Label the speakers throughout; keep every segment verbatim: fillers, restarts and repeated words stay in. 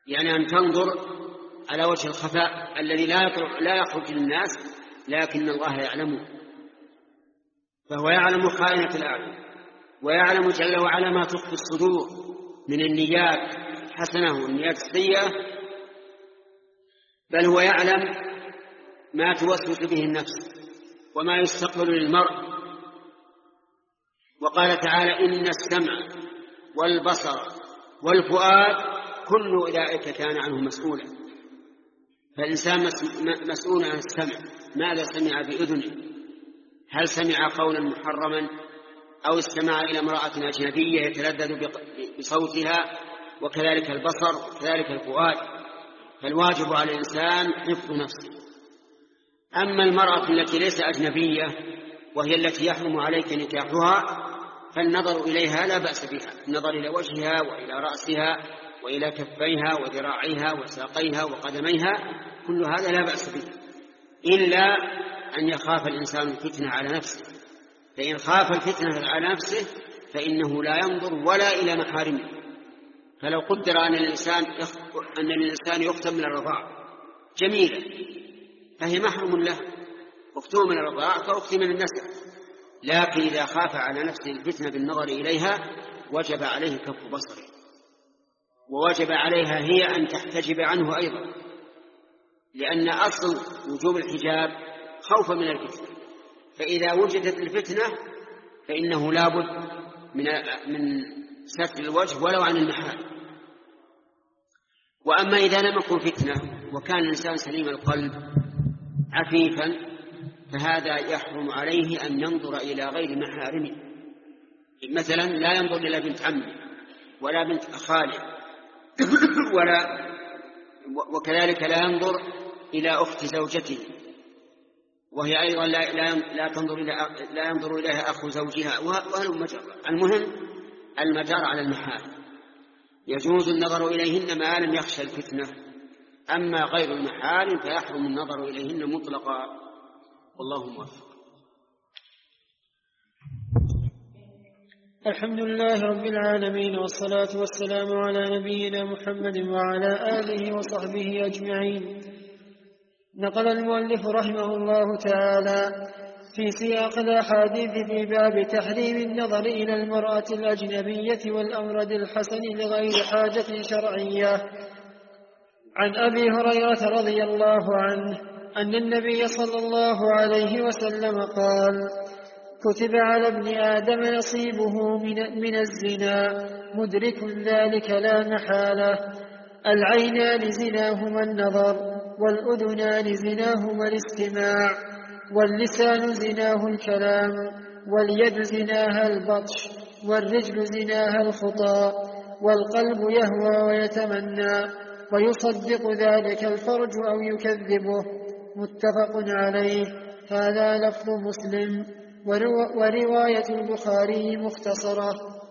Speaker 1: يعني أن تنظر على وجه الخفاء الذي لا لا يخرج للناس، لكن الله يعلمه، فهو يعلم خائنة الأعين، ويعلم جل وعلا ما تخفي الصدور من النيات الحسنة والنيات السيئة، بل هو يعلم ما توسوس به النفس وما يستقبل للمرء. وقال تعالى: إن السمع والبصر والفؤاد كل أولئك كان عنه مسؤولا. فالإنسان مسؤول عن السمع، ماذا سمع بأذنه؟ هل سمع قولا محرما أو استمع إلى امرأة أجنبية يتلذذ بصوتها؟ وكذلك البصر وكذلك الفؤاد. فالواجب على الإنسان حفظ نفسه. أما المرأة التي ليس أجنبية وهي التي يحرم عليك نكاحها فالنظر إليها لا بأس بها، النظر إلى وجهها وإلى رأسها وإلى كفيها وذراعيها وساقيها وقدميها، كل هذا لا بأس به، إلا أن يخاف الإنسان الفتنة على نفسه. فإن خاف الفتنة على نفسه فإنه لا ينظر ولا إلى محارمه. فلو قدر أن الإنسان أن الإنسان يختم من الرضاعة جميلة فهي محرم له، أختم من الرضاعة كأختم من النسب، لكن إذا خاف على نفسه الفتنة بالنظر إليها وجب عليه كف بصره، ووجب عليها هي أن تحتجب عنه أيضا، لأن أصل وجوب الحجاب خوفا من الفتنة. فإذا وجدت الفتنة فإنه لا بد من من ستر الوجه ولو عن المحال. وأما إذا لم يكن فتنة وكان الإنسان سليم القلب عفيفا فهذا يحرم عليه أن ينظر إلى غير محارمه. مثلا لا ينظر إلى بنت عمه ولا بنت خاله ولا وكذلك لا ينظر إلى أخت زوجته، وهي أيضا لا, لا, لا, تنظر إلى لا ينظر إليها أخو زوجها. المهم المدار على المحارم، يجوز النظر إليهن ما لم يخشى الفتنة. أما غير المحارم فيحرم النظر إليهن مطلقا، والله موفق.
Speaker 2: الحمد لله رب العالمين، والصلاة والسلام على نبينا محمد وعلى آله وصحبه أجمعين. نقل المؤلف رحمه الله تعالى في سياق الأحاديث في باب تحريم النظر إلى المرأة الأجنبية والأمرد الحسن لغير حاجة شرعية عن أبي هريرة رضي الله عنه أن النبي صلى الله عليه وسلم قال: كتب على ابن آدم نصيبه من, من الزنا مدرك ذلك لا محالة. العينان زناهما النظر، والأذنان زناهما الاستماع، واللسان زناه الكلام، واليد زناها البطش، والرجل زناها الخطى، والقلب يهوى ويتمنى، ويصدق ذلك الفرج أو يكذبه. متفق عليه. هذا لفظ مسلم، ورواية البخاري مختصرة.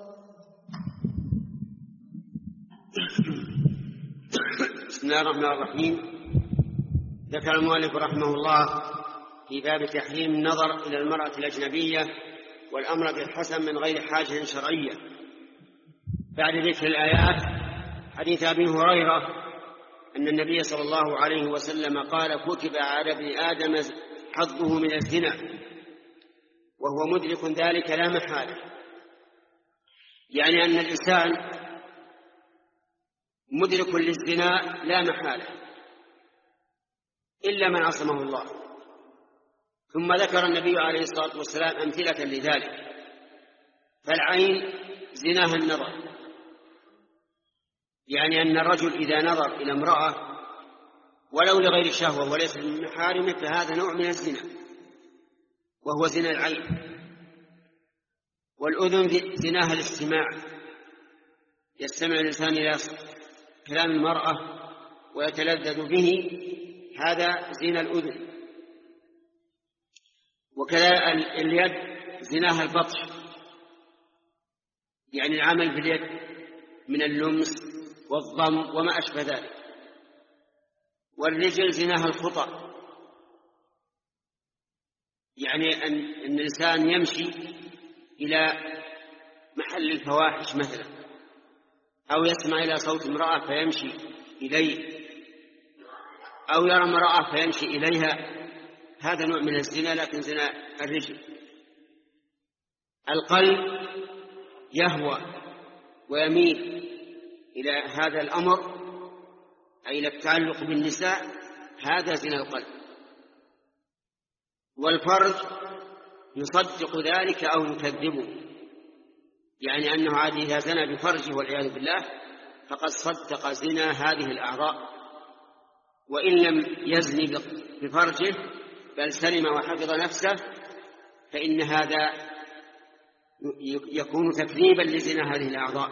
Speaker 1: بسم الله الرحمن الرحيم. ذكر المؤلف رحمه الله في باب تحريم النظر إلى المرأة الأجنبية والأمر بالحسن من غير حاجة شرعية. بعد ذكر الآيات حديث أبي هريرة أن النبي صلى الله عليه وسلم قال: كتب على ابن آدم حظه من الزنا وهو مدرك ذلك لا محالة. يعني أن الإنسان مدرك للزنا لا محالة إلا من عصمه الله. ثم ذكر النبي عليه الصلاة والسلام أمثلة لذلك. فالعين زناها النظر، يعني أن الرجل إذا نظر إلى امرأة ولو لغير شهوة وليس من محارمه فهذا نوع من الزنا وهو زنا العين. والأذن زناها الاستماع، يستمع الإنسان إلى كلام المرأة ويتلذذ به، هذا زنا الأذن. وكذا اليد زناها البطش، يعني العمل باليد من اللمس والضم وما أشبه ذلك. والرجل زناها الخطأ، يعني أن الإنسان يمشي إلى محل الفواحش مثلا، أو يسمع إلى صوت امرأة فيمشي إليه أو يرى امرأة فيمشي إليها، هذا نوع من الزنا لكن زنا الرجل. القلب يهوى ويميل إلى هذا الأمر أي إلى التعلق بالنساء، هذا زنا القلب. والفرج يصدق ذلك أو يكذبه، يعني أنه عاد إذا زنى بفرجه والعياذ بالله فقد صدق زنا هذه الأعضاء، وإن لم يزني بفرجه بل سلم وحفظ نفسه فإن هذا يكون تكذيبا لزنا هذه الأعضاء.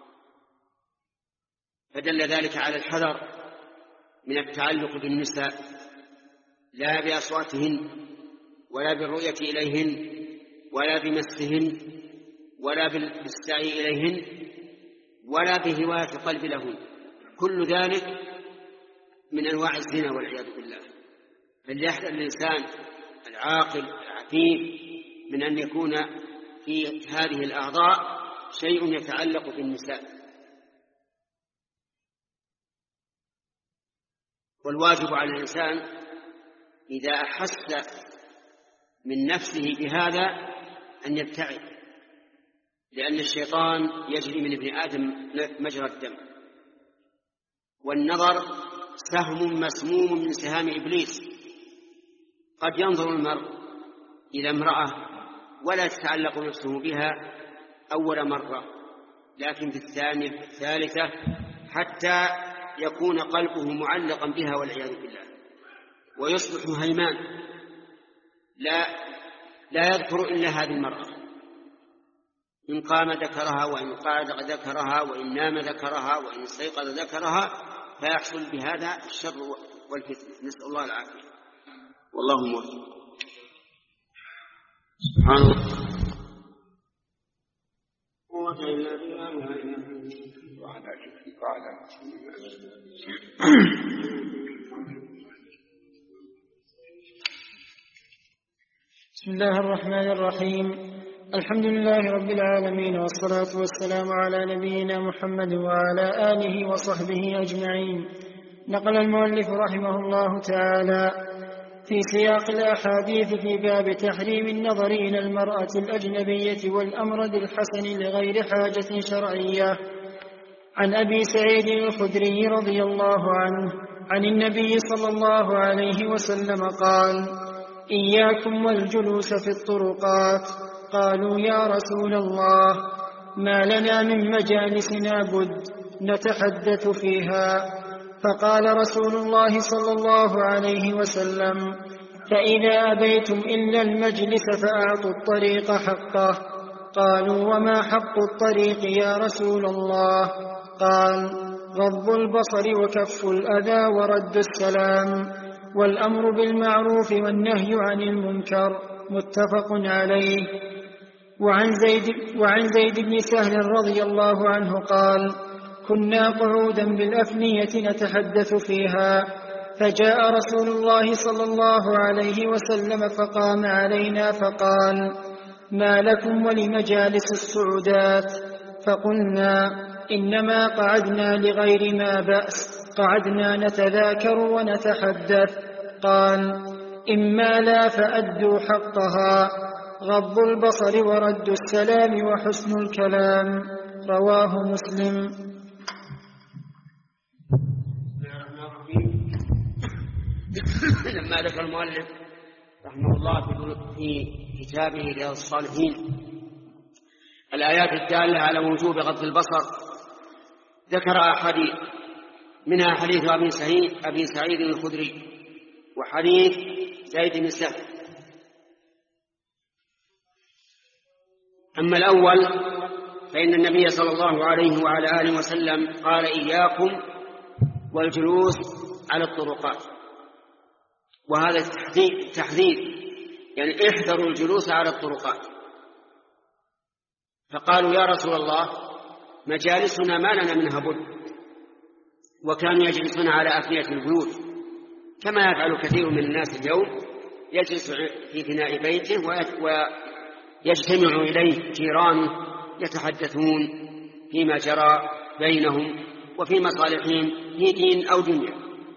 Speaker 1: فدل ذلك على الحذر من التعلق بالنساء، لا بأصواتهن ولا بالرؤية إليهن ولا بمسهن ولا بالسعي إليهن ولا بهواية القلب لهن، كل ذلك من أنواع الزنا والعياذ بالله. فليحذر الإنسان العاقل العفيف من أن يكون في هذه الأعضاء شيء يتعلق بالنساء. والواجب على الإنسان إذا أحس من نفسه بهذا أن يبتعد، لأن الشيطان يجري من ابن آدم مجرى الدم، والنظر سهم مسموم من سهام إبليس. قد ينظر المرء إلى امرأة ولا تتعلق نفسه بها أول مرة، لكن في الثانية في الثالثة حتى يكون قلبه معلقا بها والعياذ بالله، ويصبح هيمان لا لا يذكر إلا هذه المرأة، إن قام ذكرها وإن قعد ذكرها وإن نام ذكرها وإن استيقظ ذكرها، فيحصل بهذا الشر والفتنة، نسأل الله العافية. والله موفق. سبحان الله.
Speaker 2: بسم الله الرحمن الرحيم. الحمد لله رب العالمين، والصلاة والسلام على نبينا محمد وعلى آله وصحبه أجمعين. نقل المؤلف رحمه الله تعالى في سياق الأحاديث في باب تحريم النظر إلى المرأة الأجنبية والأمرد الحسن لغير حاجة شرعية عن أبي سعيد الخدري رضي الله عنه عن النبي صلى الله عليه وسلم قال: إياكم والجلوس في الطرقات. قالوا: يا رسول الله، ما لنا من مجالسنا بد نتحدث فيها. فقال رسول الله صلى الله عليه وسلم: فإذا أبيتم إلا المجلس فأعطوا الطريق حقه. قالوا: وما حق الطريق يا رسول الله؟ قال: غض البصر وكف الأذى ورد السلام والأمر بالمعروف والنهي عن المنكر. متفق عليه. وعن زيد, وعن زيد بن سهل رضي الله عنه قال: كنا قعودا بالأفنية نتحدث فيها، فجاء رسول الله صلى الله عليه وسلم فقام علينا فقال: ما لكم ولمجالس السعودات؟ فقلنا: إنما قعدنا لغير ما بأس، قعدنا نتذاكر ونتحدث. قال: إما لا فأدوا حقها، غض البصر ورد السلام وحسن الكلام. رواه مسلم.
Speaker 1: لما ذكر المؤلف رحمه الله في كتابه رياض الصالحين الآيات الدالة على وجوب غض البصر، ذكر أحاديث، منها حديث أبي سعيد, أبي سعيد الخدري وحديث زيد بن سهل. أما الأول فإن النبي صلى الله عليه وعلى آله وسلم قال: إياكم والجلوس على الطرقات، وهذا تحذير، يعني احذروا الجلوس على الطرقات. فقالوا: يا رسول الله، مجالسنا ما لنا منها بد. وكانوا يجلسون على أفنية البيوت كما يفعل كثير من الناس اليوم، يجلس في فناء بيته ويجتمع إليه جيرانه يتحدثون فيما جرى بينهم وفي مصالحهم في دين أو دنيا.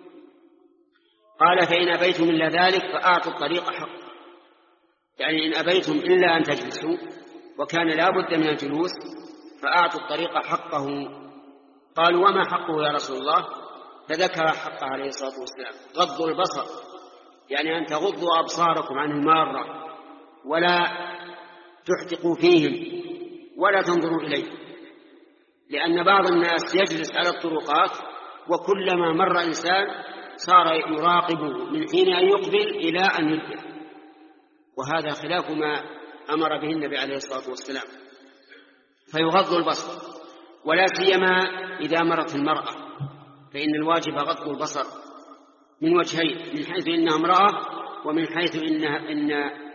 Speaker 1: قال فإن أبيتم إلا ذلك فأعطوا الطريق حقه، يعني إن أبيتم إلا أن تجلسوا وكان لا بد من الجلوس فأعطوا الطريق حقه. قالوا وما حقه يا رسول الله؟ فذكر حقه عليه الصلاة والسلام: غض البصر، يعني أن تغضوا أبصاركم عن المارة ولا تحدقوا فيهم ولا تنظروا إليه، لأن بعض الناس يجلس على الطرقات وكلما مر إنسان صار يراقبه من حين أن يقبل إلى أن يدبر، وهذا خلاف ما أمر به النبي عليه الصلاة والسلام. فيغض البصر، ولا سيما إذا مرت المرأة، فإن الواجب غض البصر من وجهين: من حيث إنها امرأة، ومن حيث إنها إن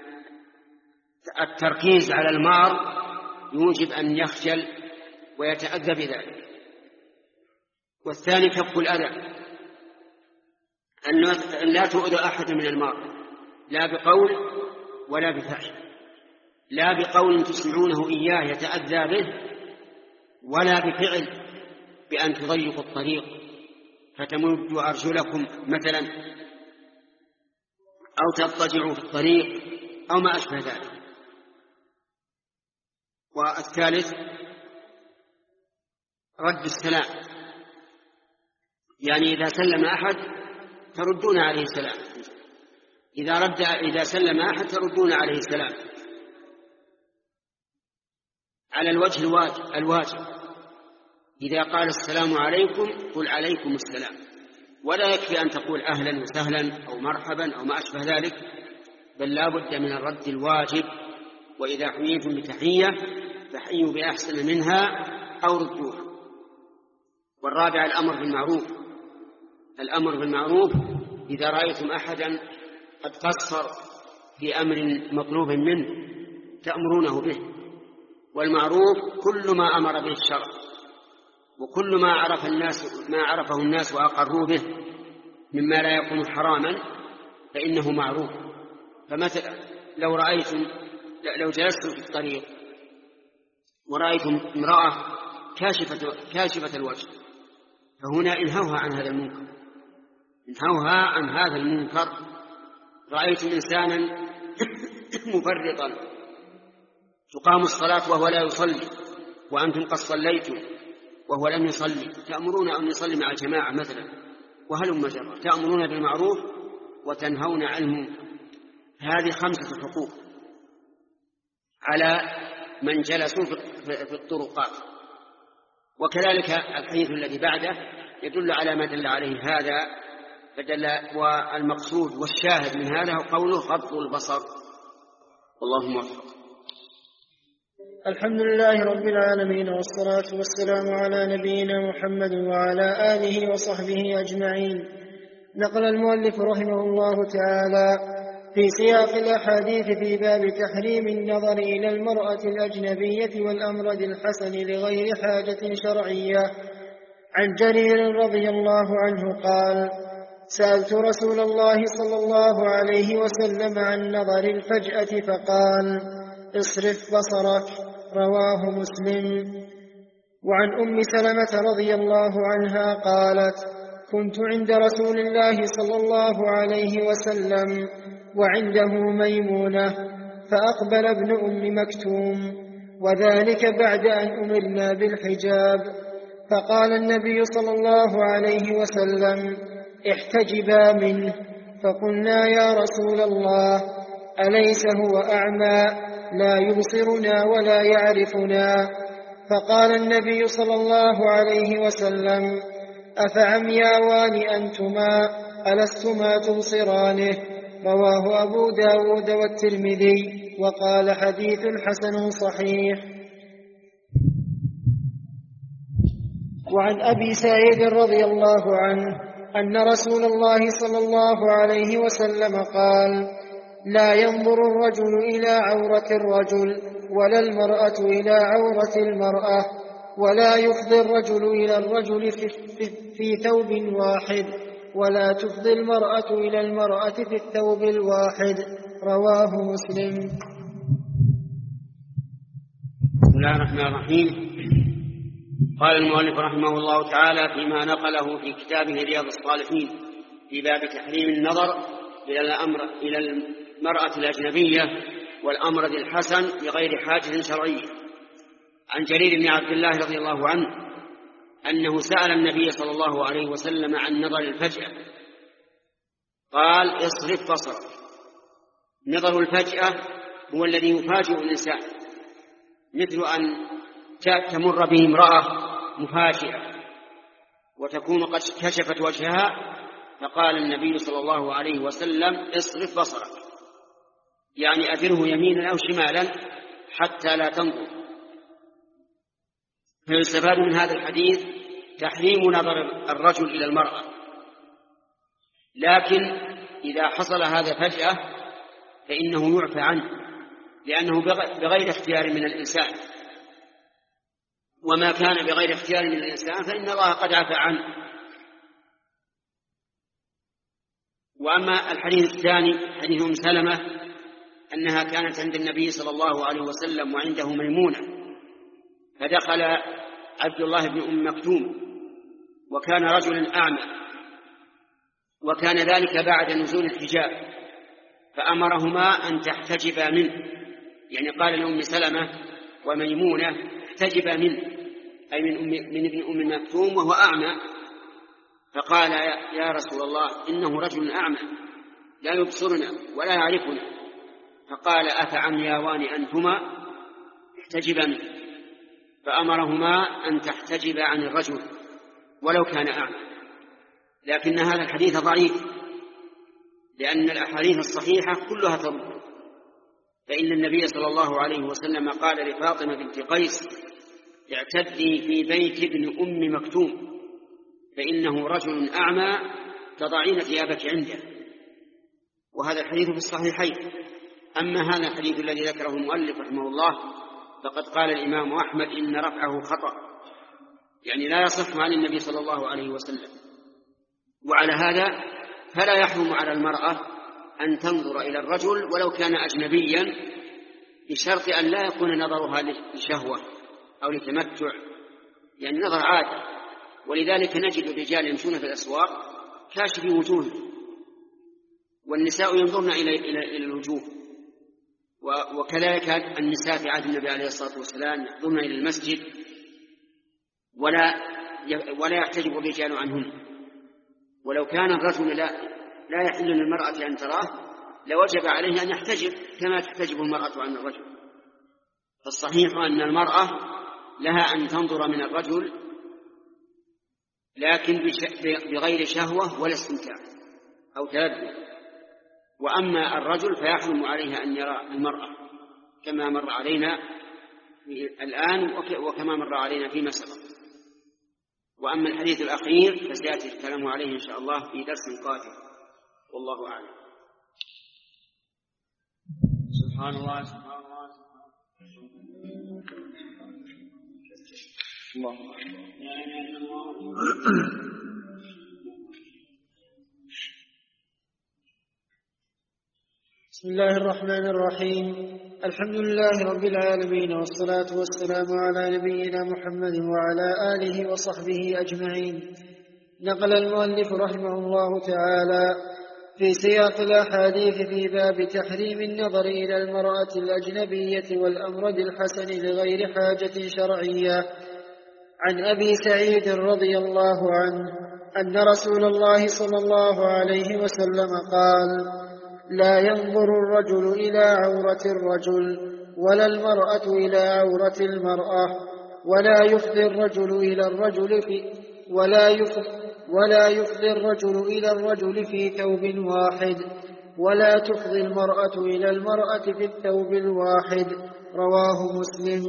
Speaker 1: التركيز على المار يوجب أن يخجل ويتأذى بذلك. والثاني كف الأذى، أن لا تؤذى أحد من المار، لا بقول ولا بفعل، لا بقول تسمعونه إياه يتأذى به، ولا بفعل بأن تضيقوا الطريق فتمدوا أرجلكم مثلا أو تضطجعوا في الطريق أو ما أشبه ذلك. والثالث رد السلام، يعني إذا سلم أحد تردون عليه السلام، إذا رد إذا سلم أحد تردون عليه السلام على الوجه الواجب, الواجب. إذا قال السلام عليكم قل عليكم السلام، ولا يكفي أن تقول أهلا وسهلا أو مرحبا أو ما أشبه ذلك، بل لا بد من الرد الواجب. وإذا حييتم بتحية فحيوا بأحسن منها أو ردوها. والرابع الأمر بالمعروف، الأمر بالمعروف إذا رأيتم أحدا قد قصر في أمر مطلوب منه تأمرونه به. والمعروف كل ما أمر به الشرع، وكل ما عرف الناس ما عرفه الناس وأقروا به مما لا يكون حراما فإنه معروف. فمثلا لو رأيتم لو جلستم في الطريق ورأيتم امرأة كاشفة, كاشفة الوجه، فهنا انهوها عن هذا المنكر، انهوها عن هذا المنكر. رأيتم إنسانا مفرطا تقام الصلاة وهو لا يصلي وأنتم قد صليتم وهو لم يصلي، تأمرون أن يصلي مع الجماعة مثلا، وهلم جرا، تأمرون بالمعروف وتنهون عن المنكر. هذه خمسة حقوق على من جلسوا في الطرقات. وكذلك الحديث الذي بعده يدل على ما دل عليه هذا، فدل والمقصود والشاهد من هذا قوله غض البصر. والله موفق.
Speaker 2: الحمد لله رب العالمين، والصلاة والسلام على نبينا محمد وعلى آله وصحبه أجمعين. نقل المؤلف رحمه الله تعالى في سياق الأحاديث في باب تحريم النظر إلى المرأة الأجنبية والأمرد الحسن لغير حاجة شرعية عن جرير رضي الله عنه قال: سألت رسول الله صلى الله عليه وسلم عن نظر الفجأة فقال: اصرف بصرك. رواه مسلم. وعن أم سلمة رضي الله عنها قالت: كنت عند رسول الله صلى الله عليه وسلم وعنده ميمونة، فأقبل ابن أم مكتوم، وذلك بعد أن أمرنا بالحجاب، فقال النبي صلى الله عليه وسلم: احتجبا منه. فقلنا: يا رسول الله، أليس هو أعمى لا يبصرنا ولا يعرفنا؟ فقال النبي صلى الله عليه وسلم: أفعمياوان أنتما ألستما تبصرانه؟ رواه أبو داود والترمذي، وقال حديث حسن صحيح. وعن أبي سعيد رضي الله عنه أن رسول الله صلى الله عليه وسلم قال: لا ينظر الرجل إلى عورة الرجل ولا المرأة إلى عورة المرأة، ولا يفضي الرجل إلى الرجل في, في, في ثوب واحد، ولا تفضي المرأة إلى المرأة في الثوب الواحد. رواه مسلم.
Speaker 1: بسم الله الرحمن الرحيم. قال المؤلف رحمه الله تعالى فيما نقله في كتابه رياض الصالحين في باب تحريم النظر إلى الأمر إلى المرأة الأجنبية والأمرد الحسن بغير حاجة شرعية، عن جرير بن عبد الله رضي الله عنه أنه سأل النبي صلى الله عليه وسلم عن نظر الفجأة قال اصرف بصرك. نظر الفجأة هو الذي يفاجئ الإنسان، مثل أن تمر به امرأة مفاجئة وتكون قد كشفت وجهها، فقال النبي صلى الله عليه وسلم اصرف بصرك، يعني أدره يمينا أو شمالا حتى لا تنظر. فيستفاد من هذا الحديث تحريم نظر الرجل إلى المرأة، لكن إذا حصل هذا فجأة فإنه يعفى عنه، لأنه بغير اختيار من الإنسان، وما كان بغير اختيار من الإنسان فإن الله قد عفى عنه. وأما الحديث الثاني حديث أم سلمة أنها كانت عند النبي صلى الله عليه وسلم وعنده ميمونة، فدخل عبد الله بن أم مكتوم وكان رجلا أعمى، وكان ذلك بعد نزول الحجاب، فأمرهما أن تحتجبا منه، يعني قال لأم سلمة وميمونة احتجبا منه، أي من, أم من ابن أم مكتوم وهو أعمى. فقال يا رسول الله إنه رجل أعمى لا يبصرنا ولا يعرفنا، فقال أفعمياوان أنتما احتجبا منه، فأمرهما أن تحتجب عن الرجل ولو كان أعمى. لكن هذا الحديث ضعيف، لأن الأحاديث الصحيحة كلها ترد. فإن النبي صلى الله عليه وسلم قال لفاطمة بنت قيس اعتدي في بيت ابن أم مكتوم فإنه رجل أعمى تضعين ثيابك عنده، وهذا الحديث في الصحيحين. أما هذا الحديث الذي ذكره المؤلف رحمه الله فقد قال الإمام أحمد إن رفعه خطأ، يعني لا يصح عن النبي صلى الله عليه وسلم. وعلى هذا فلا يحرم على المرأة أن تنظر إلى الرجل ولو كان أجنبيا، بشرط أن لا يكون نظرها لشهوة أو لتمتع، يعني نظر عادة. ولذلك نجد الرجال يمشون في الأسواق كاشفي وجوههم، والنساء ينظرن إلى إلى الوجوه، وكذلك النساء في عهد النبي عليه الصلاة والسلام يحضرن إلى المسجد ولا ولا يحتجب الرجال عنهن. ولو كان الرجل لا لا يحل للمرأة أن تراه لوجب عليه أن يحتجب كما تحتجب المرأة عن الرجل. فالصحيح أن المرأة لها أن تنظر من الرجل لكن بغير شهوة ولا استمتاع أو تلذذ. وأما الرجل فيحرم عليها أن يرى المرأة كما مر علينا الآن وكما مر علينا فيما سبق. وأما الحديث الأخير فسيأتي الكلام عليه إن شاء الله في درس قادم، والله أعلم. سبحان الله سبحان الله الله
Speaker 2: بسم الله الرحمن الرحيم. الحمد لله رب العالمين، والصلاة والسلام على نبينا محمد وعلى آله وصحبه أجمعين. نقل المؤلف رحمه الله تعالى في سياق الأحاديث في باب تحريم النظر إلى المرأة الأجنبية والأمرد الحسن لغير حاجة شرعية عن أبي سعيد رضي الله عنه أن رسول الله صلى الله عليه وسلم قال: لا ينظر الرجل إلى عورة الرجل ولا المرأة إلى عورة المرأة، ولا يفضي الرجل إلى الرجل في ولا يفضي ولا يفضي الرجل إلى الرجل في ثوب واحد، ولا تفضي المرأة إلى المرأة في الثوب الواحد. رواه مسلم.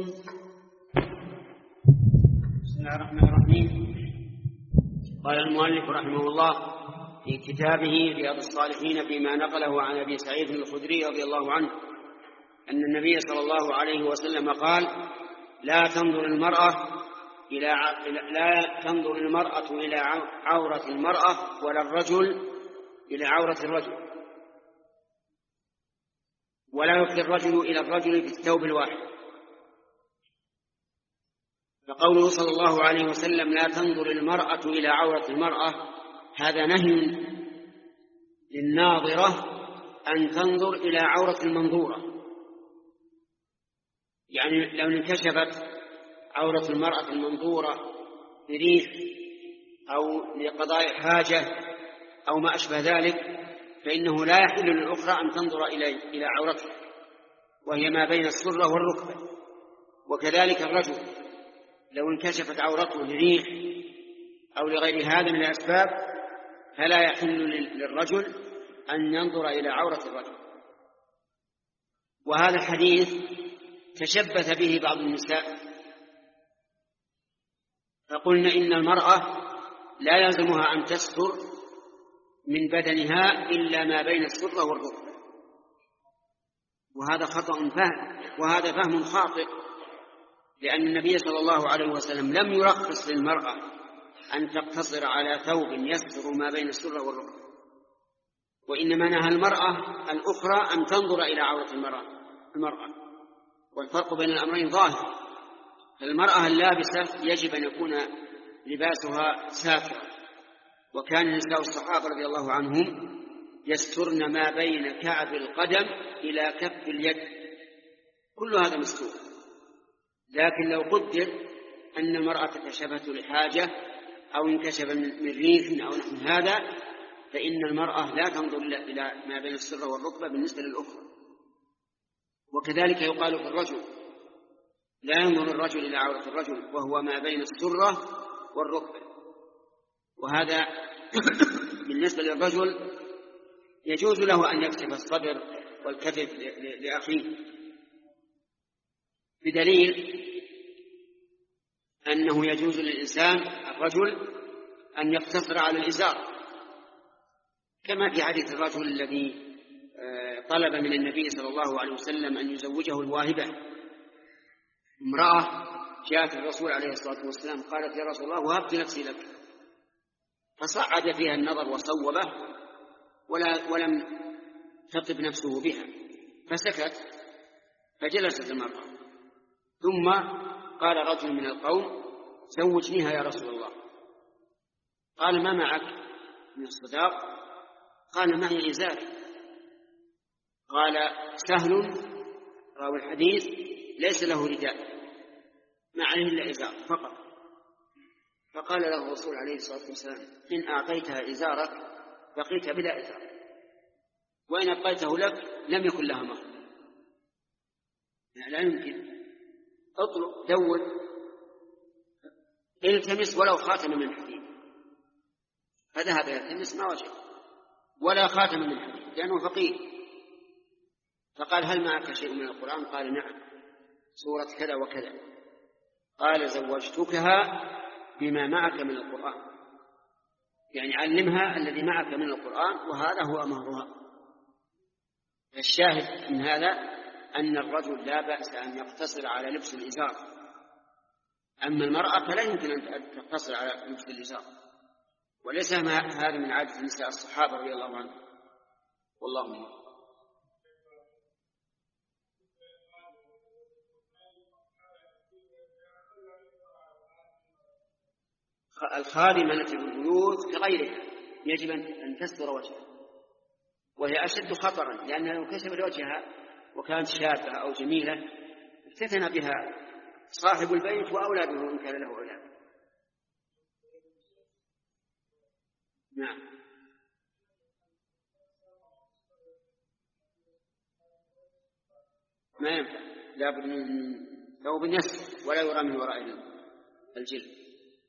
Speaker 1: بسم الله الرحمن الرحيم. قال المؤلف رحمه الله في كتابه رياض الصالحين فيما نقله عن أبي سعيد الخدري رضي الله عنه أن النبي صلى الله عليه وسلم قال: لا تنظر المرأة إلى لا تنظر المرأة إلى عورة المرأة ولا الرجل إلى عورة الرجل، ولا يفضي الرجل إلى الرجل في الثوب الواحد. فقوله صلى الله عليه وسلم لا تنظر المرأة إلى عورة المرأة، هذا نهي للناظرة أن تنظر إلى عورة المنظورة. يعني لو انكشفت عورة المرأة المنظورة بريح أو لقضاء حاجة أو ما أشبه ذلك، فإنه لا يحل للأخرى أن تنظر إلى عورتها، وهي ما بين السرة والركبة. وكذلك الرجل لو انكشفت عورته لريح أو لغير هذا من الأسباب فلا يحل للرجل أن ينظر إلى عورة الرجل. وهذا الحديث تشبث به بعض النساء، فقلنا إن المرأة لا يلزمها أن تستر من بدنها إلا ما بين السرة والركبة، وهذا خطأ فهم، وهذا فهم خاطئ، لأن النبي صلى الله عليه وسلم لم يرخص للمرأة أن تقتصر على ثوب يستر ما بين السرة والركبة، وإنما نهى المرأة الأخرى أن تنظر إلى عورة المرأة. والفرق بين الأمرين ظاهر. فالمرأة اللابسة يجب أن يكون لباسها ساترا، وكان نساء الصحابة رضي الله عنهم يسترن ما بين كعب القدم إلى كف اليد، كل هذا مستور. لكن لو قدر أن المرأة كشفت لحاجة أو انكشف من ريح أو نحو هذا، فإن المرأة لا تنظر إلى ما بين السرة والركبة بالنسبة للأخرى. وكذلك يقال في الرجل لا ينظر الرجل إلى عورة الرجل وهو ما بين السرة والركبة. وهذا بالنسبة للرجل يجوز له أن يكشف الصدر والكتف لأخيه، بدليل أنه يجوز للإنسان الرجل أن يقتصر على الإزار، كما في حديث الرجل الذي طلب من النبي صلى الله عليه وسلم أن يزوجه الواهبة. امرأة جاءت الرسول عليه الصلاة والسلام قالت يا رسول الله وهبت نفسي لك، فصعد فيها النظر وصوبه ولا ولم تطب نفسه بها، فسكت. فجلست المرأة، ثم قال رجل من القوم زوجنيها يا رسول الله. قال ما معك من الصداق؟ قال معي إزار. قال سهل راوي الحديث ليس له رداء، ما عليه إلا إزار فقط. فقال له الرسول عليه الصلاة والسلام إن أعطيتها إزارك بقيت بلا إزار، وإن أبقيته لك لم يكن لها مهر. لا يمكن. اطلب دور التمس ولو خاتم من حديد. فذهب يلتمس ما وجد ولا خاتم من حديد لأنه فقير. فقال هل معك شيء من القرآن؟ قال نعم، سورة كذا وكذا. قال زوجتكها بما معك من القرآن، يعني علمها الذي معك من القرآن وهذا هو مهرها. الشاهد من هذا أن الرجل لا بأس أن يقتصر على لبس الإزار، أما المرأة فلا يمكن أن تقتصر على لبس الإزار، وليس هذا من عادة نساء الصحابة رضي الله عنهم. والله أعلم. الخادمة في البيوت كغيرها يجب أن تستر وجهها، وهي أشد خطرا، لأنها لو كشفت وجهها وكانت شابة أو جميلة افتتن بها صاحب البيت وأولاده إن كان له أولاد. نعم. ما ينفع، لا بد من ثوب يسر ولا يرى من وراء الجلد.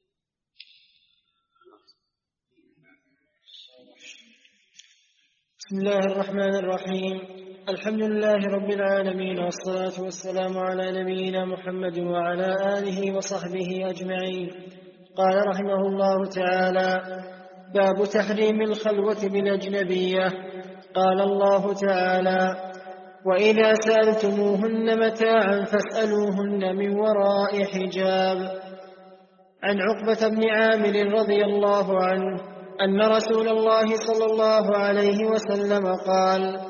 Speaker 2: بسم الله الرحمن الرحيم. الحمد لله رب العالمين، والصلاة والسلام على نبينا محمد وعلى آله وصحبه أجمعين. قال رحمه الله تعالى: باب تحريم الخلوة بالأجنبية. قال الله تعالى: وإذا سألتموهن متاعا فاسألوهن من وراء حجاب. عن عقبة بن عامر رضي الله عنه أن رسول الله صلى الله عليه وسلم قال: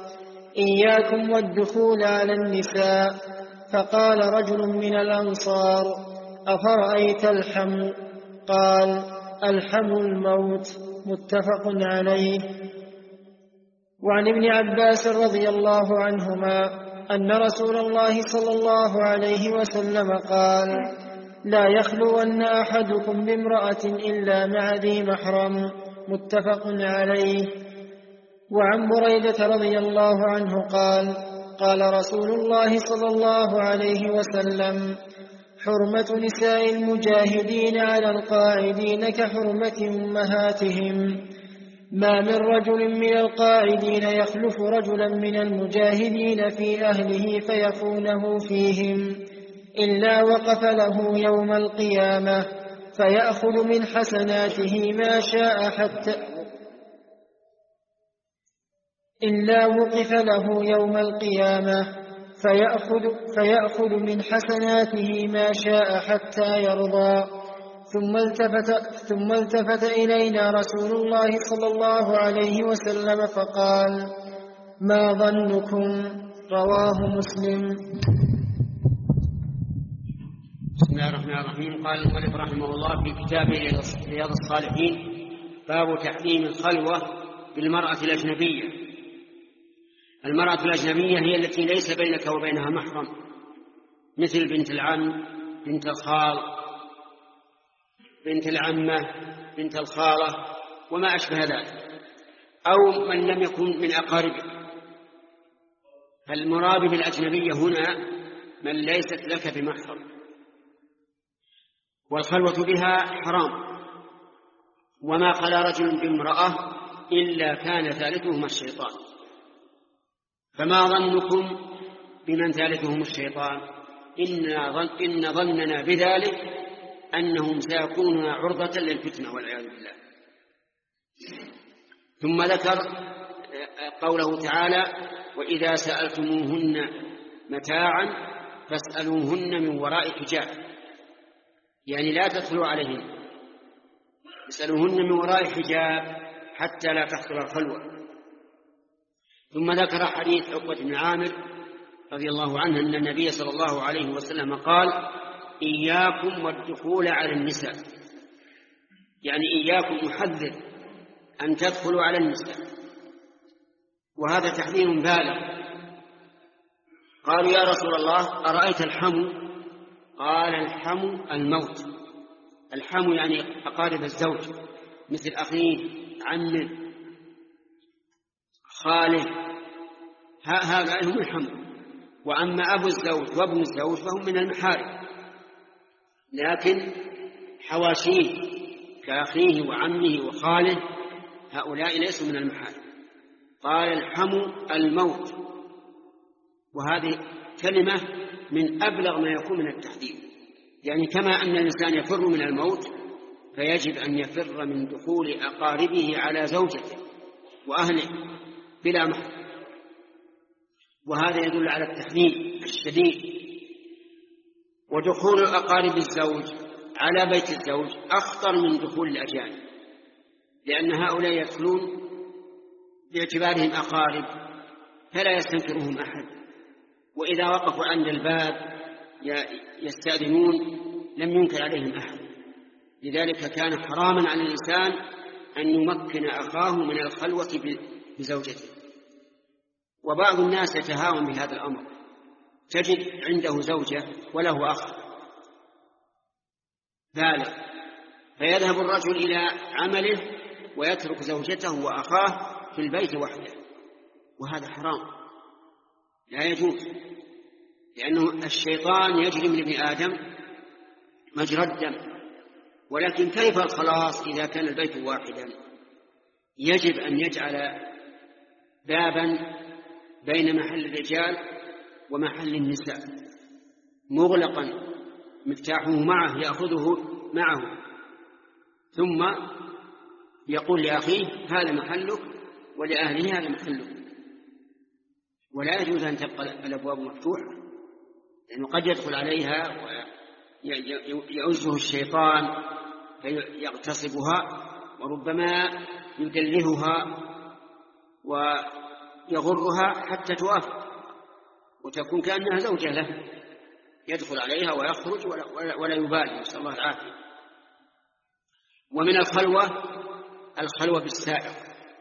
Speaker 2: إياكم والدخول على النساء. فقال رجل من الأنصار: أفرأيت الحم؟ قال: الحم الموت. متفق عليه. وعن ابن عباس رضي الله عنهما أن رسول الله صلى الله عليه وسلم قال: لا يخلون أحدكم بامرأة إلا مع ذي محرم. متفق عليه. وعن بريدة رضي الله عنه قال: قال رسول الله صلى الله عليه وسلم: حرمة نساء المجاهدين على القاعدين كحرمة أمهاتهم. ما من رجل من القاعدين يخلف رجلا من المجاهدين في أهله فيخونه فيهم إلا وقف له يوم القيامة فيأخذ من حسناته ما شاء حتى إلا وقف له يوم القيامة فيأخذ, فيأخذ من حسناته ما شاء حتى يرضى. ثم التفت, ثم التفت إلينا رسول الله صلى الله عليه وسلم فقال: ما ظنكم؟ رواه مسلم.
Speaker 1: بسم الله الرحمن الرحيم. قال المؤلف رحمه الله في كتابه رياض الصالحين: باب تحريم الخلوة بالمرأة الأجنبية. المرأة الأجنبية هي التي ليس بينك وبينها محرم، مثل بنت العم، بنت الخال، بنت العمة، بنت الخالة، وما أشبه ذلك، أو من لم يكن من أقاربك. فالمراد بالأجنبية هنا من ليست لك بمحرم، والخلوة بها حرام. وما خلا رجل بامرأة إلا كان ثالثهما الشيطان. فما ظنكم بمن ثالثهم الشيطان؟ إن ظننا بذلك أنهم سيكونون عرضة للفتنة والعياذ بالله. ثم ذكر قوله تعالى: وإذا سألتموهن متاعا فاسألوهن من وراء حجاب، يعني لا تدخلوا عليهن، اسألوهن من وراء حجاب حتى لا تحصل الخلوة. ثم ذكر حديث عقبة بن عامر رضي الله عنه أن النبي صلى الله عليه وسلم قال: إياكم والدخول على النساء، يعني إياكم، محذر أن تدخلوا على النساء. وهذا تحذير بالغ. قالوا: يا رسول الله أرأيت الحمو؟ قال: الحمو الموت. الحمو يعني أقارب الزوج، مثل أخيه، عمه، خاله، هؤلاء هم الحمو. وأما أبو الزوج وابن الزوج فهم من المحارم، لكن حواشيه كأخيه وعمه وخاله هؤلاء ليسوا من المحارم. قال: الحمو الموت. وهذه كلمة من أبلغ ما يكون من التحذير، يعني كما أن الإنسان يفر من الموت فيجب أن يفر من دخول أقاربه على زوجته وأهله بلا محرم. وهذا يدل على التحذير الشديد. ودخول أقارب الزوج على بيت الزوج أخطر من دخول الأجانب، لأن هؤلاء يدخلون باعتبارهم أقارب فلا يستنكرهم أحد، وإذا وقفوا عند الباب يستأذنون لم ينكر عليهم أحد. لذلك كان حراما على الإنسان أن يمكن أخاه من الخلوة بزوجته. وبعض الناس يتهاون بهذا الأمر، تجد عنده زوجة وله أخ بالغ، فيذهب الرجل إلى عمله ويترك زوجته وأخاه في البيت وحده، وهذا حرام لا يجوز، لأنه الشيطان يجري من ابن آدم مجرى الدم. ولكن كيف الخلاص إذا كان البيت واحدا؟ يجب أن يجعل بابا بين محل الرجال ومحل النساء مغلقا مفتاحه معه يأخذه معه، ثم يقول لأخيه: هذا محلك، ولأهله: هذا محلك. ولا يجوز أن تبقى الأبواب مفتوحة، لأنه قد يدخل عليها ويعزه الشيطان فيغتصبها، وربما يدلهها ويغرها حتى توافق وتكون كأنها زوجة له، يدخل عليها ويخرج ولا, ولا يبالي، نسأل الله العافية. ومن الخلوة الخلوة بالسائق،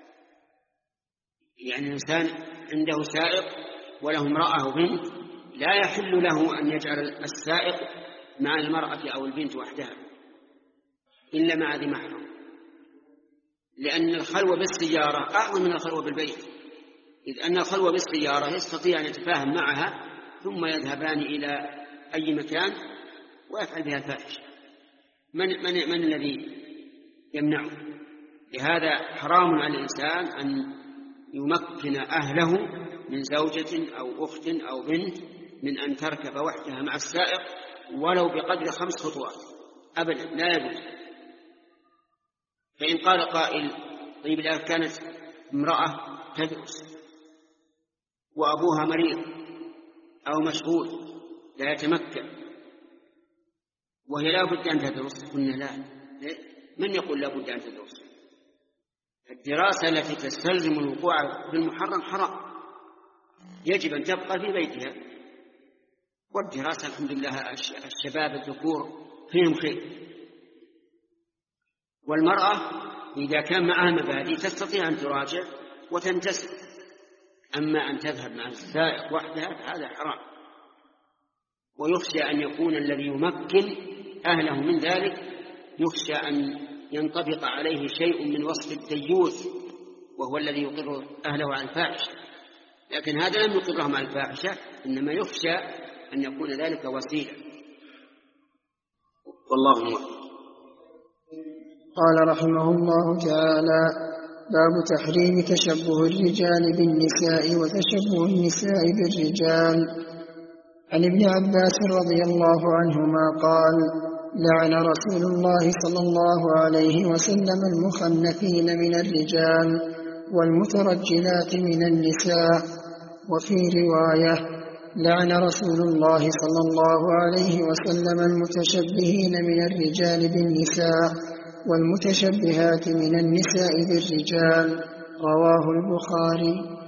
Speaker 1: يعني الإنسان عنده سائق وله امرأة وبنت، لا يحل له أن يجعل السائق مع المرأة أو البنت وحدها إلا مع ذي محرم، لأن الخلوة بالسيارة أعظم من الخلوة بالبيت، إذ أن الخلوة بالسيارة يستطيع أن يتفاهم معها ثم يذهبان إلى أي مكان ويفعل بها الفاحشة. من, من, من الذي يمنعه؟ لهذا حرام على الإنسان أن يمكن أهله من زوجة أو أخت أو بنت من أن تركب وحدها مع السائق ولو بقدر خمس خطوات أبدا، لا يجوز. فإن قال قائل طيب الآن كانت امرأة تدرس وأبوها مريض أو مشغول لا يتمكن وهي لا بد أن تدرس، قلنا لا، من يقول لا بد أن تدرس؟ الدراسة التي تستلزم الوقوع بالمحرم حرام، يجب أن تبقى في بيتها. والدراسة الحمد لله الشباب الذكور فيهم خير. والمرأة إذا كان معها مبادئ تستطيع أن تراجع وتنتسب، أما أن تذهب مع السائق وحدها هذا حرام. ويخشى أن يكون الذي يمكن أهله من ذلك يخشى أن ينطبق عليه شيء من وصف الديوث وهو الذي يقر أهله على الفاحشة، لكن هذا لم يقرهم على الفاحشة، إنما يخشى أن يكون ذلك وسيلة. والله موفق.
Speaker 2: قال رحمه الله تعالى: باب تحريم تشبه الرجال بالنساء وتشبه النساء بالرجال. عن ابن عباس رضي الله عنهما قال: لعن رسول الله صلى الله عليه وسلم المخنثين من الرجال والمترجلات من النساء. وفي رواية: لعن رسول الله صلى الله عليه وسلم المتشبهين من الرجال بالنساء والمتشبهات من النساء بالرجال. رواه البخاري.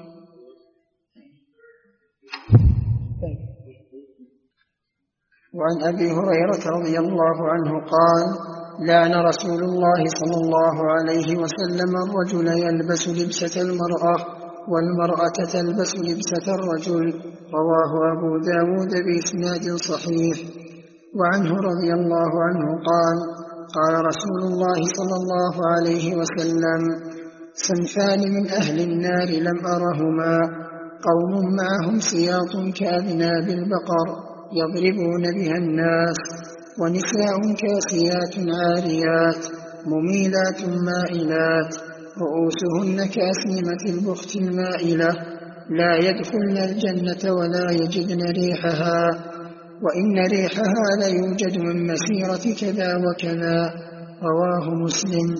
Speaker 2: وعن أبي هريرة رضي الله عنه قال: لعن رسول الله صلى الله عليه وسلم الرجل يلبس لبسة المرأة والمرأة تلبس لبسة الرجل. رواه أبو داود بإسناد صحيح. وعنه رضي الله عنه قال: قال رسول الله صلى الله عليه وسلم: صنفان من أهل النار لم أرهما، قوم معهم سياط كأذناب البقر يضربون بها الناس، ونساء كاسيات عاريات مميلات مائلات رؤوسهن كأسنمة البخت المائلة لا يدخلن الجنة ولا يجدن ريحها، وإن ريحها ليوجد من مسيرة كذا وكذا. رواه مسلم.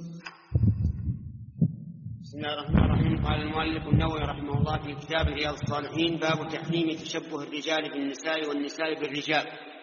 Speaker 1: بسم الله الرحمن الرحيم. قال المؤلف النووي رحمه الله في كتاب رياض الصالحين: باب تحريم تشبه الرجال بالنساء والنساء بالرجال.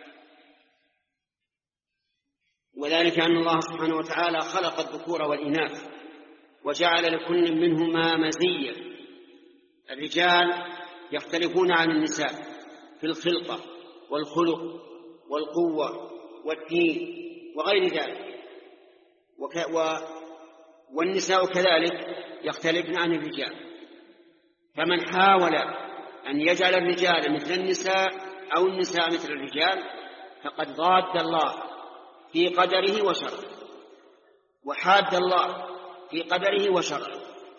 Speaker 1: وذلك أن الله سبحانه وتعالى خلق الذكور والإناث وجعل لكل منهما مزية. الرجال يختلفون عن النساء في الخلقة والخلق والقوة والدين وغير ذلك، وك... و... والنساء كذلك يختلفن عن الرجال. فمن حاول أن يجعل الرجال مثل النساء أو النساء مثل الرجال فقد ضاد الله في قدره وشرعه، وحاد الله في قدره وشرعه،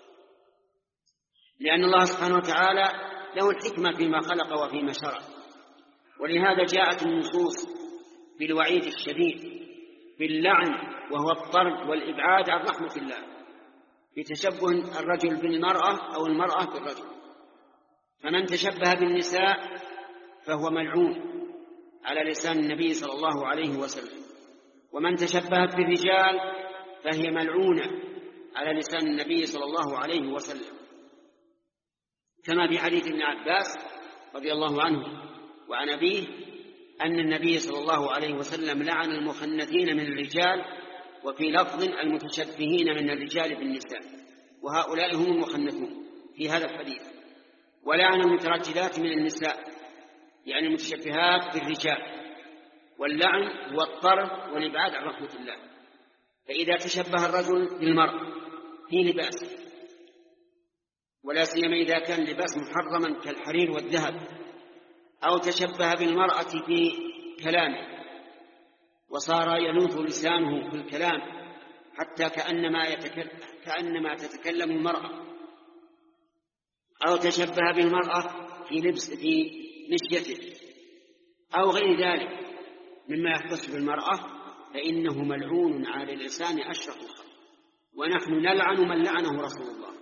Speaker 1: لأن الله سبحانه وتعالى له الحكمة فيما خلق وفيما شرع. ولهذا جاءت النصوص بالوعيد الشديد باللعن وهو الطرد والإبعاد عن رحمة الله، بتشبه الرجل بالمرأة أو المرأة بالرجل. فمن تشبه بالنساء فهو ملعون على لسان النبي صلى الله عليه وسلم، ومن تشبهت بالرجال فهي ملعونة على لسان النبي صلى الله عليه وسلم، كما في حديث ابن عباس رضي الله عنه وعن أبيه أن النبي صلى الله عليه وسلم لعن المخنثين من الرجال، وفي لفظ المتشبهين من الرجال بالنساء، وهؤلاء هم المخنثون في هذا الحديث. ولعن المترجلات من النساء يعني المتشبهات بالرجال، واللعن هو الطرد والإبعاد عن رحمة الله. فإذا تشبه الرجل بالمرأة في لباس، ولا سيما إذا كان لباس محرما كالحرير والذهب، أو تشبه بالمرأة في كلامه وصار يلوث لسانه في الكلام حتى كأنما, يتكلم كأنما تتكلم المرأة، أو تشبه بالمرأة في لبس في مشيته أو غير ذلك مما يختص بالمرأة، فإنه ملعون على الإنسان أشرف الخلق، ونحن نلعن من لعنه رسول الله.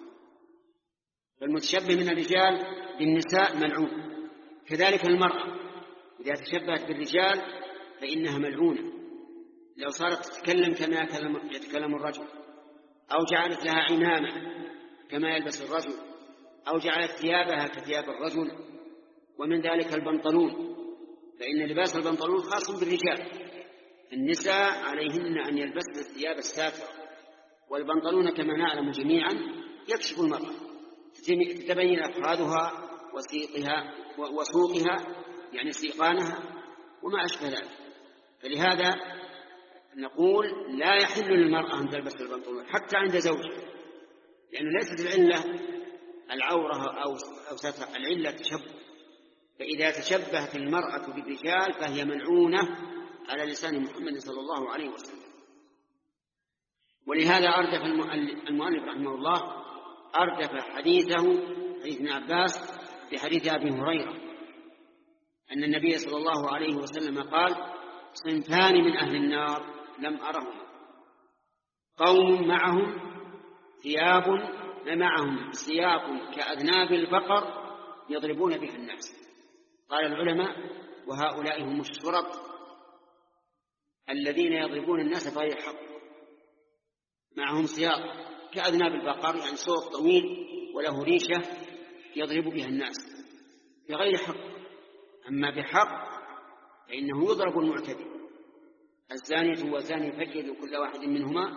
Speaker 1: فالمتشبه من الرجال بالنساء ملعون، كذلك المرأة إذا تشبهت بالرجال فإنها ملعونة. لو صارت تتكلم كما يتكلم الرجل، أو جعلت لها عمامة كما يلبس الرجل، أو جعلت ثيابها كثياب الرجل، ومن ذلك البنطلون، فإن لباس البنطلون خاص بالرجال. النساء عليهن أن يلبسن الثياب الساترة، والبنطلون كما نعلم جميعا يكشف المرأة، تتبين أفرادها وسيقها وسوقها يعني سيقانها وما أشبه ذلك. فلهذا نقول لا يحل للمرأة أن تلبس البنطلون حتى عند زوجها، لأنه ليست العلة العورة أو ستر، العلة تشبه. فإذا تشبهت المرأة بالرجال فهي ملعونة على لسان محمد صلى الله عليه وسلم. ولهذا أردف المؤلف رحمه الله أردف حديثه حديث ابن عباس بحديث أبي هريرة أن النبي صلى الله عليه وسلم قال: صنفان من أهل النار لم أرهم، قوم معهم ثياب معهم سياق كأذناب البقر يضربون بها الناس. قال العلماء: وهؤلاء هم الشرط الذين يضربون الناس بغير حق. معهم سياق كأذناب البقر يعني صوت طويل وله ريشة يضرب بها الناس بغير حق. أما بحق فإنه يضرب المعتدي. الزانية والزاني فجلدوا كل واحد منهما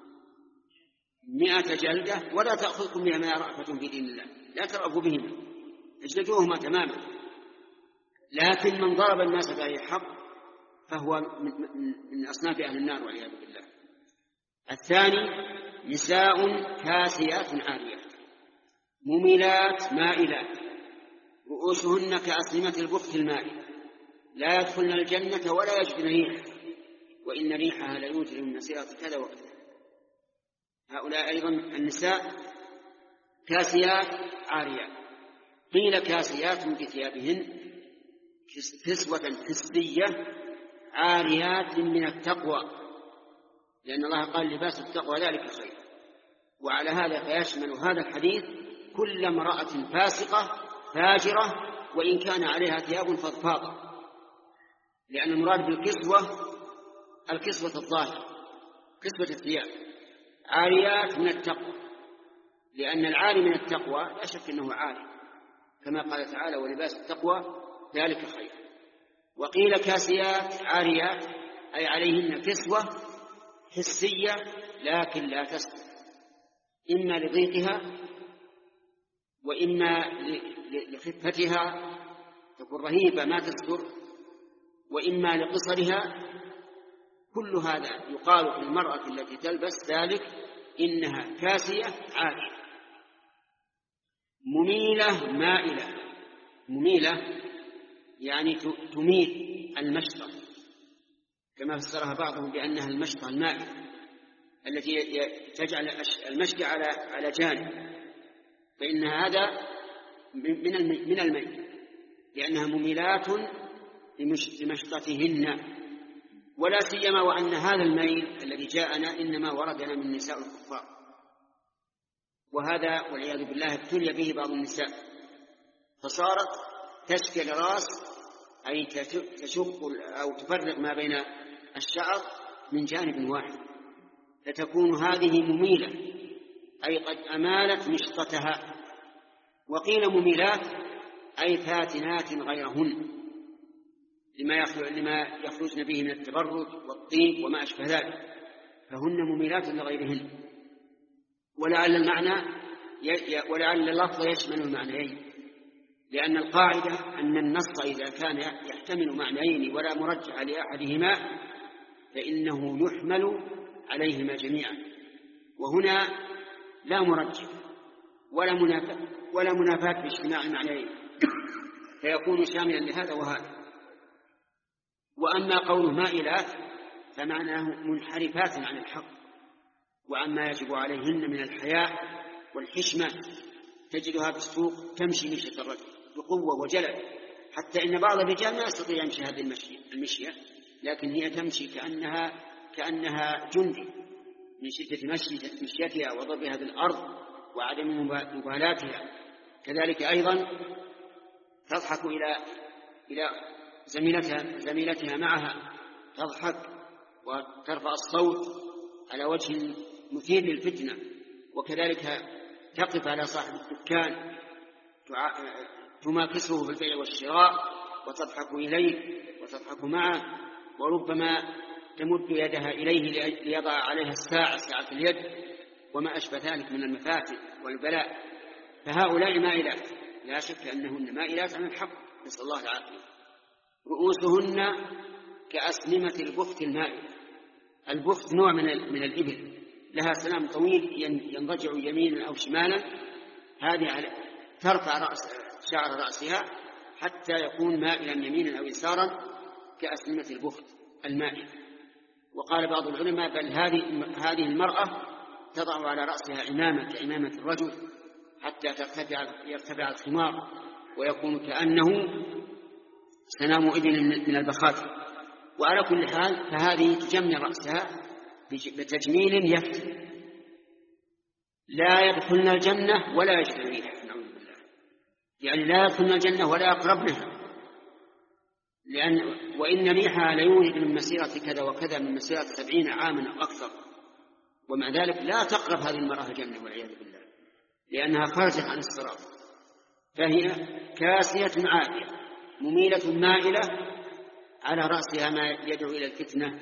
Speaker 1: مئة جلدة ولا تأخذكم بهما رأفة في دين الله، لا ترأفوا بهما، اجلدوهما تماما. لكن من ضرب الناس بغير حق فهو من أصناف أهل النار والعياذ بالله. الثاني: نساء كاسيات عاريات مميلات مائلات رؤوسهن كأسنمة البخت المائل لا يدخلن الجنة ولا يجدن ريحها وإن ريحها ليوجد من مسيرة كذا وكذا. هؤلاء أيضا النساء كاسيات عاريات. قيل كاسيات بثيابهن كسوة حسية عاريات من التقوى، لأن الله قال: لباس التقوى ذلك خير. وعلى هذا فيشمل هذا الحديث كل امرأة فاسقة فاجرة وإن كان عليها ثياب فضفاضة، لأن المراد بالكسوة الكسوة الظاهرة، كسوة الثياب. عاريات من التقوى، لأن العاري من التقوى لا شك أنه عاري، كما قال تعالى: ولباس التقوى ذلك خير. وقيل كاسيات عاريات أي عليهن كسوة حسية لكن لا تستر، إما لضيقها وإما لخفتها تكون رهيبة ما تستر، وإما لقصرها. كل هذا يقال في المرأة التي تلبس ذلك إنها كاسية عارية. مميلة مائلة، مميلة يعني تميل المشطة، كما فسرها بعضهم بأنها المشطة المائل التي تجعل المشي على على جانب، فإن هذا من من الميل، لأنها مميلات لمشطتهن. ولا سيما وأن هذا الميل الذي جاءنا إنما وردنا من نساء الكفار، وهذا والعياذ بالله ابتلي به بعض النساء، فصارت تشكل راس أي تشق أو تفرق ما بين الشعر من جانب واحد، فتكون هذه مميلة أي قد أمالت مشطتها. وقيل مميلات أي فاتنات غيرهن لما يخرجن به من التبرج والطيب وما أشبه ذلك، فهن مميلات لغيرهن. ولعل المعنى ولعل اللفظ يشمل المعنيين، لأن القاعدة أن النص إذا كان يحتمل معنيين ولا مرجح لأحدهما فإنه يحمل عليهما جميعا، وهنا لا مرجح ولا منافاة ولا منافاة باجتماع المعنيين، فيكون شاملا لهذا وهذا. وأما قوله مائلات فمعناه منحرفات عن الحق وعما يجب عليهن من الحياء والحشمة، تجدها في السوق تمشي مشية الرجل بقوة وجلد، حتى إن بعض الرجال ما يستطيع يمشي هذه المشية، لكن هي تمشي كأنها كأنها جندي من شدة مشيتها وضربها بالأرض وعدم مبالاتها. كذلك أيضا تضحك إلى إلى زميلتها زميلتها معها، تضحك وترفع الصوت على وجه مثير للفتنة. وكذلك تقف على صاحب الدكان تماكسه في البيع والشراء وتضحك إليه وتضحك معه، وربما تمد يدها إليه ليضع عليها الساعة ساعة اليد وما أشبه ذلك من المفاتن والبلاء. فهؤلاء مائلات لا شك أنهن مائلات عن الحق، نسأل الله العافية. رؤوسهن كأسنمة البخت المائل. البخت نوع من من الإبل، لها سلام طويل ينضجع يمينا أو شمالا، هذه ترفع رأس شعر رأسها حتى يكون مائلا يمينا أو يسارا كأسنمة البخت المائل. وقال بعض العلماء بل هذه هذه المرأة تضع على رأسها عمامة كعمامة الرجل حتى ترتفع يرتفع الخمار ويكون كأنه سنام إبل من البخاتم. وعلى كل حال فهذه تجمل رأسها بتجميل يفتن، لا يدخلن الجنة ولا يجدن ريحها، نعوذ بالله، يعني لا يدخلن الجنة ولا يقربنها، لأن وإن ريحها ليوجد من مسيرة كذا وكذا من مسيرة سبعين عاما أو أكثر، ومع ذلك لا تقرب هذه المرأة الجنة والعياذ بالله لأنها خرجت عن الصراط. فهي كاسية عارية مميلة مائلة على رأسها ما يدعو إلى الفتنة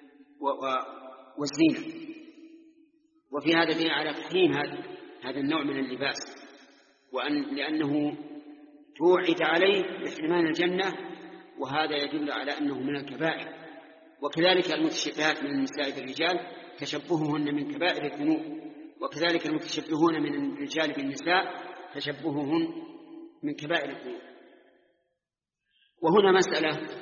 Speaker 1: والزينة. وفي هذا دليل على تحريم هذا النوع من اللباس، وأن لأنه توعد عليه بحرمان الجنة، وهذا يدل على أنه من الكبائر. وكذلك المتشبهات من النساء بالرجال تشبههن من كبائر الذنوب، وكذلك المتشبهون من الرجال بالنساء تشبههن من كبائر الذنوب. وهنا مسألة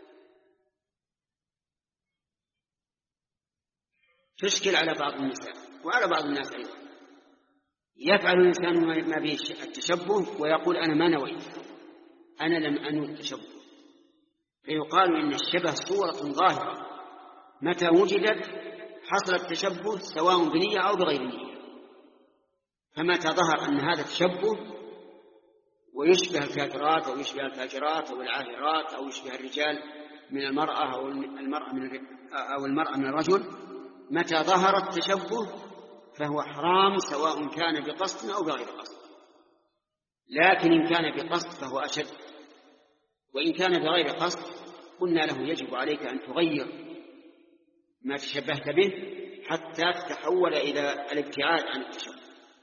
Speaker 1: تشكل على بعض النساء وعلى بعض الناس أيضا. يفعل الإنسان ما به التشبه ويقول أنا ما نويت، أنا لم أنوي التشبه، فيقال إن الشبه صورة ظاهرة متى وجدت حصل التشبه سواء بنية أو بغير نية. فمتى ظهر أن هذا التشبه ويشبه الكافرات أو يشبه الفاجرات أو العاهرات أو يشبه الرجال من المرأة أو المرأة من أو المرأة من الرجل، متى ظهر التشبه فهو حرام سواء كان بقصد أو بغير قصد. لكن إن كان بقصد فهو أشد، وإن كان بغير قصد قلنا له يجب عليك أن تغير ما تشبهت به حتى تتحول إلى الابتعاد عن التشبه.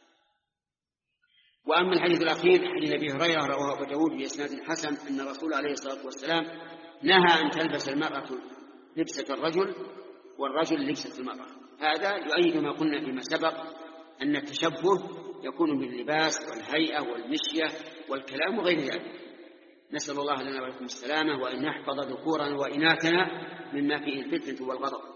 Speaker 1: وأما الحديث الأخير حديث أبي هريرة رواه أبو داود بإسناد حسن أن الرسول عليه الصلاة والسلام نهى أن تلبس المرأة لبسة الرجل والرجل لبسة المرأة. هذا يؤيد ما قلنا فيما سبق أن التشبه يكون باللباس والهيئة والمشية والكلام وغير ذلك. نسأل الله لنا ولكم السلامة، وأن يحفظ ذكورنا وإناثنا مما فيه الفتنة والغضب.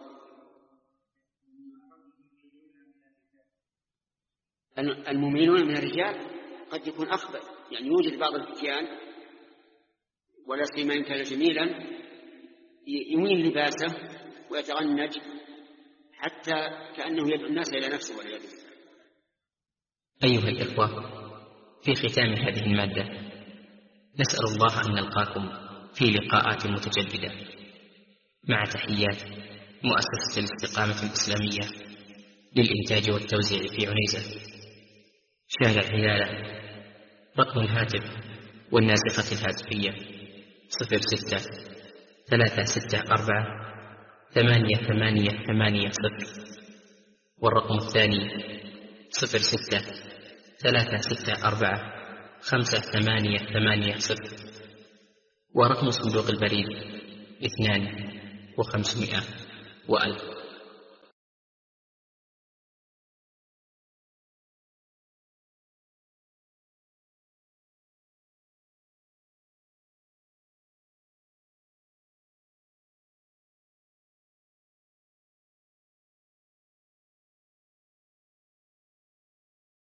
Speaker 1: المؤمنون من الرجال قد يكون أخبث، يعني يوجد بعض الفتيان ولا سيما إن كان جميلا يميل لباسه ويتغنج حتى كأنه يدعو الناس إلى نفسه والعياذ بالله.
Speaker 3: أيها الإخوة، في ختام هذه المادة نسأل الله أن نلقاكم في لقاءات متجددة، مع تحيات مؤسسة الاستقامة الإسلامية للإنتاج والتوزيع في عنيزة، شارع هلالة. رقم الهاتف والناسخة الهاتفية صفر ستة ثلاثة ستة أربعة ثمانية ثمانية ثمانية صفر، والرقم الثاني صفر ستة ثلاثة ستة أربعة خمسة ثمانية ثمانية صفر، ورقم صندوق البريد اثنان وخمسمائة وألف.